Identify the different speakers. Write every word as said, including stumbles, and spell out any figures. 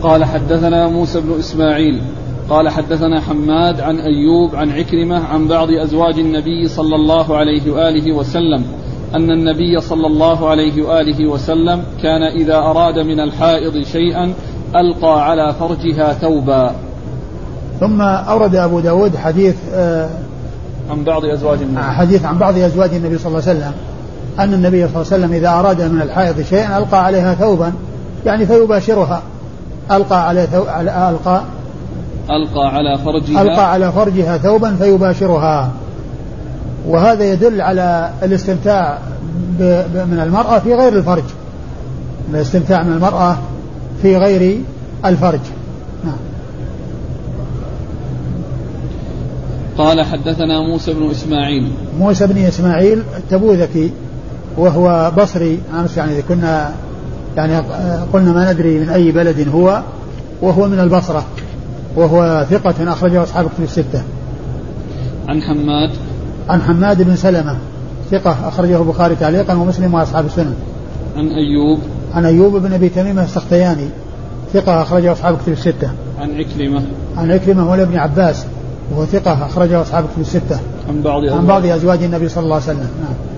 Speaker 1: قال حدثنا موسى بن إسماعيل قال حدثنا حماد عن أيوب عن عكرمة عن بعض أزواج النبي صلى الله عليه وآله وسلم أن النبي صلى الله عليه وآله وسلم كان إذا أراد من الحائض شيئا ألقى على فرجها ثوبا.
Speaker 2: ثم أورد أبو داود حديث آه
Speaker 1: عن بعض أزواج النبي
Speaker 2: حديث عن بعض أزواج النبي صلى الله عليه وسلم أن النبي صلى الله عليه وسلم إذا أراد من الحائض شيئا ألقى عليها ثوبا يعني فيباشرها. ألقى على ثو... ألقى
Speaker 1: ألقى على فرجها
Speaker 2: ألقى على فرجها ثوبا فيباشرها. وهذا يدل على الاستمتاع ب... ب... من المرأة في غير الفرج. الاستمتاع من المرأة في غير الفرج. نعم.
Speaker 1: قال حدثنا موسى بن إسماعيل
Speaker 2: موسى بن إسماعيل التبوذكي وهو بصري أمس يعني كنا يعني قلنا ما ندري من أي بلد هو وهو من البصرة وهو ثقة أخرجه أصحاب كتب الستة.
Speaker 1: عن حماد
Speaker 2: عن حماد بن سلمة ثقة أخرجه البخاري تعليقا ومسلم وأصحاب السنن.
Speaker 1: عن أيوب
Speaker 2: عن أيوب بن أبي تميمة السختياني ثقة أخرجه أصحاب كتب الستة.
Speaker 1: عن عكرمة
Speaker 2: عن عكرمة مولى ابن عباس وهو ثقة أخرجه أصحاب كتب الستة.
Speaker 1: عن بعض
Speaker 2: عن بعض أزواج النبي صلى الله عليه وسلم. نعم.